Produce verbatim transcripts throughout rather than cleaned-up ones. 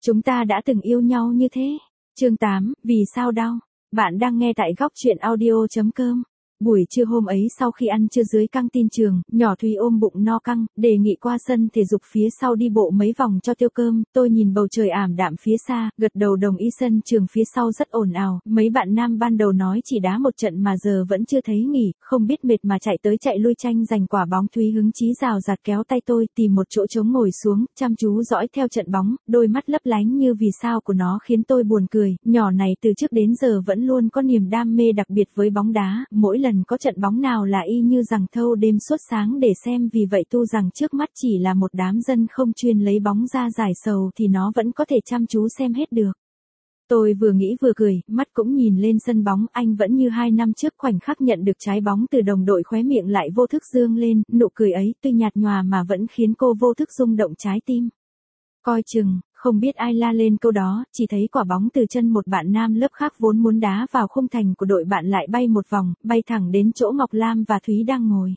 Chúng ta đã từng yêu nhau như thế. Chương tám, vì sao đau? Bạn đang nghe tại góc truyện audio chấm com. Buổi trưa hôm ấy sau khi ăn trưa dưới căng tin trường, nhỏ Thúy ôm bụng no căng, đề nghị qua sân thể dục phía sau đi bộ mấy vòng cho tiêu cơm. Tôi nhìn bầu trời ảm đạm phía xa, gật đầu đồng ý. Sân trường phía sau rất ồn ào, mấy bạn nam ban đầu nói chỉ đá một trận mà giờ vẫn chưa thấy nghỉ, không biết mệt mà chạy tới chạy lui tranh giành quả bóng. Thúy hứng chí rào rạt kéo tay tôi tìm một chỗ trống ngồi xuống, chăm chú dõi theo trận bóng, đôi mắt lấp lánh như vì sao của nó khiến tôi buồn cười. Nhỏ này từ trước đến giờ vẫn luôn có niềm đam mê đặc biệt với bóng đá, mỗi lần có trận bóng nào là y như rằng thâu đêm suốt sáng để xem, vì vậy tu rằng trước mắt chỉ là một đám dân không chuyên lấy bóng ra giải sầu thì nó vẫn có thể chăm chú xem hết được. Tôi vừa nghĩ vừa cười, mắt cũng nhìn lên sân bóng. Anh vẫn như hai năm trước, khoảnh khắc nhận được trái bóng từ đồng đội khóe miệng lại vô thức dương lên, nụ cười ấy tuy nhạt nhòa mà vẫn khiến cô vô thức rung động trái tim. Coi chừng, không biết ai la lên câu đó, chỉ thấy quả bóng từ chân một bạn nam lớp khác vốn muốn đá vào khung thành của đội bạn lại bay một vòng, bay thẳng đến chỗ Ngọc Lam và Thúy đang ngồi.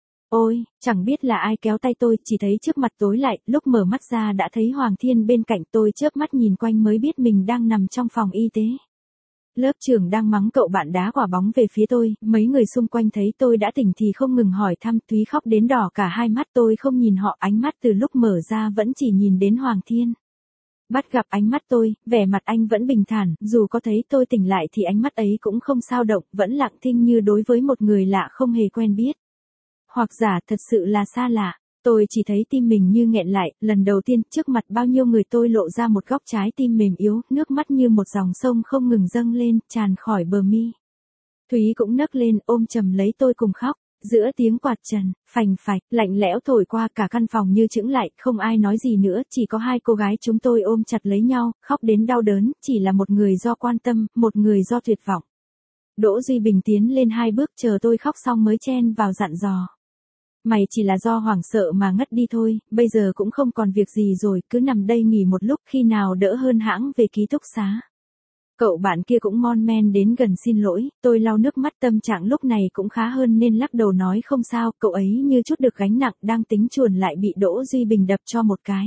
Ôi, chẳng biết là ai kéo tay tôi, chỉ thấy trước mặt tối lại, lúc mở mắt ra đã thấy Hoàng Thiên bên cạnh. Tôi chớp mắt nhìn quanh mới biết mình đang nằm trong phòng y tế. Lớp trưởng đang mắng cậu bạn đá quả bóng về phía tôi, mấy người xung quanh thấy tôi đã tỉnh thì không ngừng hỏi thăm. Thúy khóc đến đỏ cả hai mắt. Tôi không nhìn họ, ánh mắt từ lúc mở ra vẫn chỉ nhìn đến Hoàng Thiên. Bắt gặp ánh mắt tôi, vẻ mặt anh vẫn bình thản, dù có thấy tôi tỉnh lại thì ánh mắt ấy cũng không sao động, vẫn lặng thinh như đối với một người lạ không hề quen biết. Hoặc giả thật sự là xa lạ. Tôi chỉ thấy tim mình như nghẹn lại, lần đầu tiên trước mặt bao nhiêu người tôi lộ ra một góc trái tim mềm yếu, nước mắt như một dòng sông không ngừng dâng lên, tràn khỏi bờ mi. Thúy cũng nấc lên, ôm chầm lấy tôi cùng khóc. Giữa tiếng quạt trần, phành phạch, lạnh lẽo thổi qua, cả căn phòng như chững lại, không ai nói gì nữa, chỉ có hai cô gái chúng tôi ôm chặt lấy nhau, khóc đến đau đớn, chỉ là một người do quan tâm, một người do tuyệt vọng. Đỗ Duy Bình tiến lên hai bước chờ tôi khóc xong mới chen vào dặn dò. Mày chỉ là do hoảng sợ mà ngất đi thôi, bây giờ cũng không còn việc gì rồi, cứ nằm đây nghỉ một lúc, khi nào đỡ hơn hãng về ký túc xá. Cậu bạn kia cũng mon men đến gần xin lỗi, tôi lau nước mắt. Tâm trạng lúc này cũng khá hơn nên lắc đầu nói không sao. Cậu ấy như chút được gánh nặng, đang tính chuồn lại bị Đỗ Duy Bình đập cho một cái.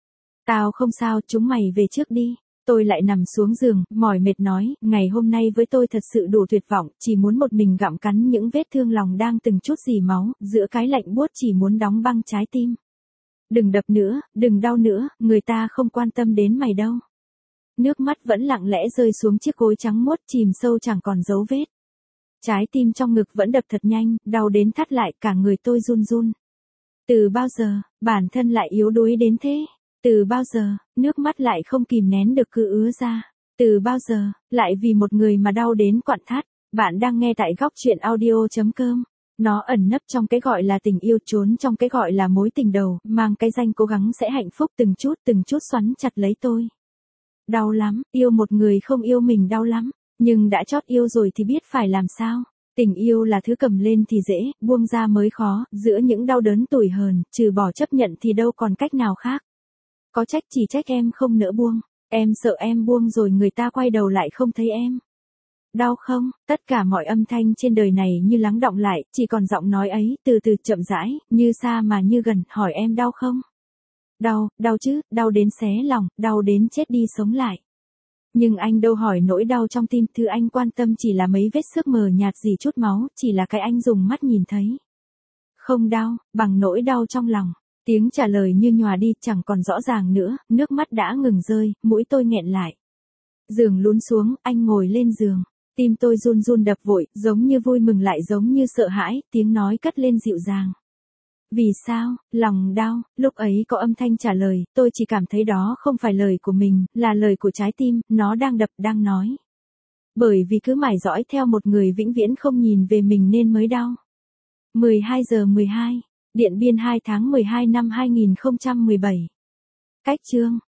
Tao không sao, chúng mày về trước đi. Tôi lại nằm xuống giường, mỏi mệt nói, ngày hôm nay với tôi thật sự đủ tuyệt vọng, chỉ muốn một mình gặm cắn những vết thương lòng đang từng chút rỉ máu, giữa cái lạnh buốt chỉ muốn đóng băng trái tim. Đừng đập nữa, đừng đau nữa, người ta không quan tâm đến mày đâu. Nước mắt vẫn lặng lẽ rơi xuống chiếc gối trắng muốt, chìm sâu chẳng còn dấu vết. Trái tim trong ngực vẫn đập thật nhanh, đau đến thắt lại, cả người tôi run run. Từ bao giờ, bản thân lại yếu đuối đến thế? Từ bao giờ, nước mắt lại không kìm nén được cứ ứa ra? Từ bao giờ, lại vì một người mà đau đến quặn thắt? Bạn đang nghe tại góc truyện audio chấm com. Nó ẩn nấp trong cái gọi là tình yêu, trốn trong cái gọi là mối tình đầu, mang cái danh cố gắng sẽ hạnh phúc, từng chút từng chút xoắn chặt lấy tôi. Đau lắm, yêu một người không yêu mình đau lắm, nhưng đã chót yêu rồi thì biết phải làm sao. Tình yêu là thứ cầm lên thì dễ, buông ra mới khó, giữa những đau đớn tủi hờn, trừ bỏ chấp nhận thì đâu còn cách nào khác. Có trách chỉ trách em không nỡ buông, em sợ em buông rồi người ta quay đầu lại không thấy em. Đau không? Tất cả mọi âm thanh trên đời này như lắng đọng lại, chỉ còn giọng nói ấy, từ từ chậm rãi, như xa mà như gần, hỏi em đau không? Đau, đau chứ, đau đến xé lòng, đau đến chết đi sống lại. Nhưng anh đâu hỏi nỗi đau trong tim, thứ anh quan tâm chỉ là mấy vết xước mờ nhạt dì chút máu, chỉ là cái anh dùng mắt nhìn thấy. Không đau, bằng nỗi đau trong lòng. Tiếng trả lời như nhòa đi, chẳng còn rõ ràng nữa, nước mắt đã ngừng rơi, mũi tôi nghẹn lại. Giường lún xuống, anh ngồi lên giường. Tim tôi run run đập vội, giống như vui mừng lại giống như sợ hãi, tiếng nói cất lên dịu dàng. Vì sao, lòng đau, lúc ấy có âm thanh trả lời, tôi chỉ cảm thấy đó không phải lời của mình, là lời của trái tim, nó đang đập, đang nói. Bởi vì cứ mải dõi theo một người vĩnh viễn không nhìn về mình nên mới đau. mười hai giờ mười hai, Điện Biên hai tháng mười hai năm hai nghìn không trăm mười bảy. Cách chương.